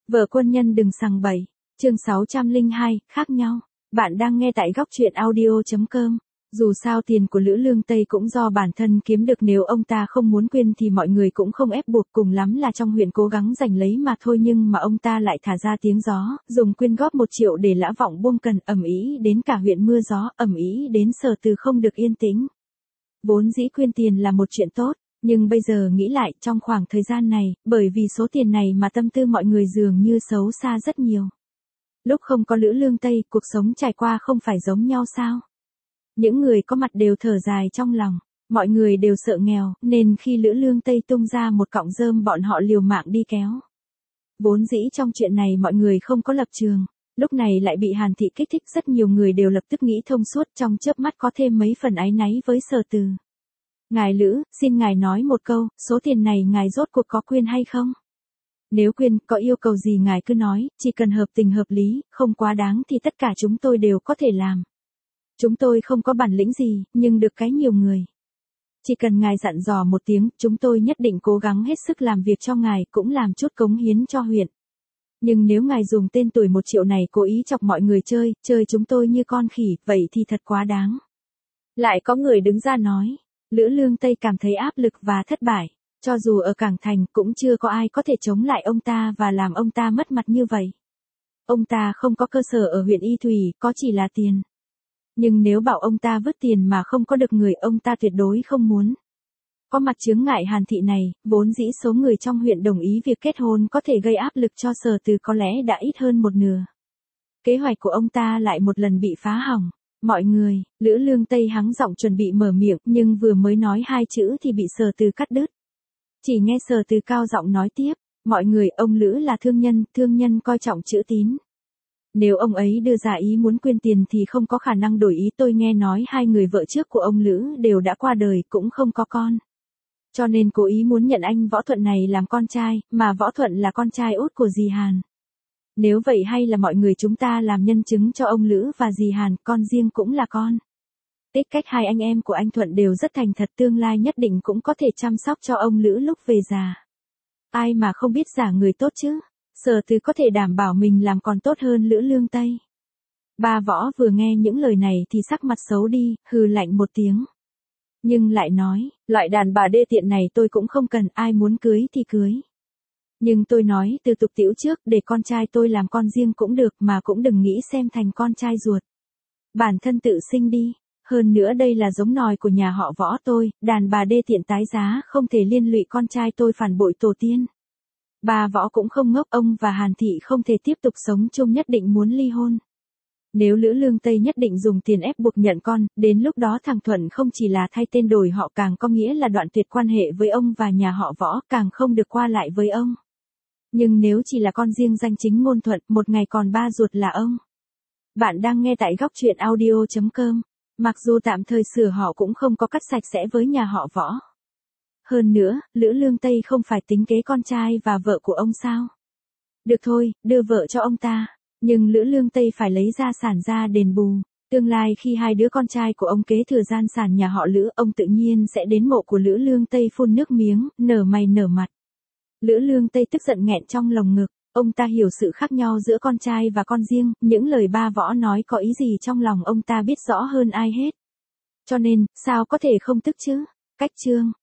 Vợ quân nhân đừng sằng bậy. Chương 602, khác nhau. Bạn đang nghe tại góc truyện audio.com. Dù sao tiền của Lữ Lương Tây cũng do bản thân kiếm được, nếu ông ta không muốn quyên thì mọi người cũng không ép buộc, cùng lắm là trong huyện cố gắng giành lấy mà thôi, nhưng mà ông ta lại thả ra tiếng gió, dùng quyên góp 1 triệu để Lã Vọng buông cần, ầm ĩ đến cả huyện mưa gió, ầm ĩ đến Sở Từ không được yên tĩnh. Vốn dĩ quyên tiền là một chuyện tốt, nhưng bây giờ nghĩ lại, trong khoảng thời gian này, bởi vì số tiền này mà tâm tư mọi người dường như xấu xa rất nhiều. Lúc không có Lữ Lương Tây, cuộc sống trải qua không phải giống nhau sao? Những người có mặt đều thở dài trong lòng, mọi người đều sợ nghèo, nên khi Lữ Lương Tây tung ra một cọng rơm bọn họ liều mạng đi kéo. Vốn dĩ trong chuyện này mọi người không có lập trường, lúc này lại bị Hàn Thị kích thích, rất nhiều người đều lập tức nghĩ thông suốt, trong chớp mắt có thêm mấy phần áy náy với Sở Từ. Ngài Lữ, xin ngài nói một câu, số tiền này ngài rốt cuộc có quyên hay không? Nếu quyên, có yêu cầu gì ngài cứ nói, chỉ cần hợp tình hợp lý, không quá đáng thì tất cả chúng tôi đều có thể làm. Chúng tôi không có bản lĩnh gì, nhưng được cái nhiều người. Chỉ cần ngài dặn dò một tiếng, chúng tôi nhất định cố gắng hết sức làm việc cho ngài, cũng làm chút cống hiến cho huyện. Nhưng nếu ngài dùng tên tuổi 1 triệu này cố ý chọc mọi người chơi chúng tôi như con khỉ, vậy thì thật quá đáng. Lại có người đứng ra nói, Lữ Lương Tây cảm thấy áp lực và thất bại. Cho dù ở Cảng Thành cũng chưa có ai có thể chống lại ông ta và làm ông ta mất mặt như vậy. Ông ta không có cơ sở ở huyện Y Thủy, có chỉ là tiền. Nhưng nếu bảo ông ta vứt tiền mà không có được người, ông ta tuyệt đối không muốn. Có mặt chướng ngại Hàn Thị này, vốn dĩ số người trong huyện đồng ý việc kết hôn có thể gây áp lực cho Sở Từ có lẽ đã ít hơn 1/2. Kế hoạch của ông ta lại một lần bị phá hỏng. Mọi người, Lữ Lương Tây hắng giọng chuẩn bị mở miệng, nhưng vừa mới nói 2 chữ thì bị Sở Từ cắt đứt. Chỉ nghe Sở Từ cao giọng nói tiếp, mọi người, ông Lữ là thương nhân coi trọng chữ tín. Nếu ông ấy đưa ra ý muốn quyên tiền thì không có khả năng đổi ý, tôi nghe nói 2 người vợ trước của ông Lữ đều đã qua đời, cũng không có con. Cho nên cố ý muốn nhận anh Võ Thuận này làm con trai, mà Võ Thuận là con trai út của dì Hàn. Nếu vậy hay là mọi người chúng ta làm nhân chứng cho ông Lữ và dì Hàn, con riêng cũng là con. Tích cách 2 anh em của anh Thuận đều rất thành thật, tương lai nhất định cũng có thể chăm sóc cho ông Lữ lúc về già. Ai mà không biết giả người tốt chứ? Sở Từ có thể đảm bảo mình làm còn tốt hơn Lữ Lương Tây. Ba Võ vừa nghe những lời này thì sắc mặt xấu đi, hừ lạnh một tiếng. Nhưng lại nói, loại đàn bà đê tiện này tôi cũng không cần, ai muốn cưới thì cưới. Nhưng tôi nói từ tục tĩu trước, để con trai tôi làm con riêng cũng được, mà cũng đừng nghĩ xem thành con trai ruột. Bản thân tự sinh đi. Hơn nữa đây là giống nòi của nhà họ Võ tôi, đàn bà đê tiện tái giá không thể liên lụy con trai tôi phản bội tổ tiên. Ba Võ cũng không ngốc, ông và Hàn Thị không thể tiếp tục sống chung, nhất định muốn ly hôn. Nếu Lữ Lương Tây nhất định dùng tiền ép buộc nhận con, đến lúc đó thằng Thuận không chỉ là thay tên đổi họ, càng có nghĩa là đoạn tuyệt quan hệ với ông và nhà họ Võ, càng không được qua lại với ông. Nhưng nếu chỉ là con riêng danh chính ngôn thuận, một ngày còn ba ruột là ông. Bạn đang nghe tại góc truyện audio.com. Mặc dù tạm thời sửa họ cũng không có cắt sạch sẽ với nhà họ Võ. Hơn nữa, Lữ Lương Tây không phải tính kế con trai và vợ của ông sao? Được thôi, đưa vợ cho ông ta. Nhưng Lữ Lương Tây phải lấy gia sản ra đền bù. Tương lai khi 2 đứa con trai của ông kế thừa gia sản nhà họ Lữ, ông tự nhiên sẽ đến mộ của Lữ Lương Tây phun nước miếng, nở mày nở mặt. Lữ Lương Tây tức giận nghẹn trong lồng ngực. Ông ta hiểu sự khác nhau giữa con trai và con riêng, những lời Ba Võ nói có ý gì trong lòng ông ta biết rõ hơn ai hết. Cho nên, sao có thể không tức chứ? Cách chương.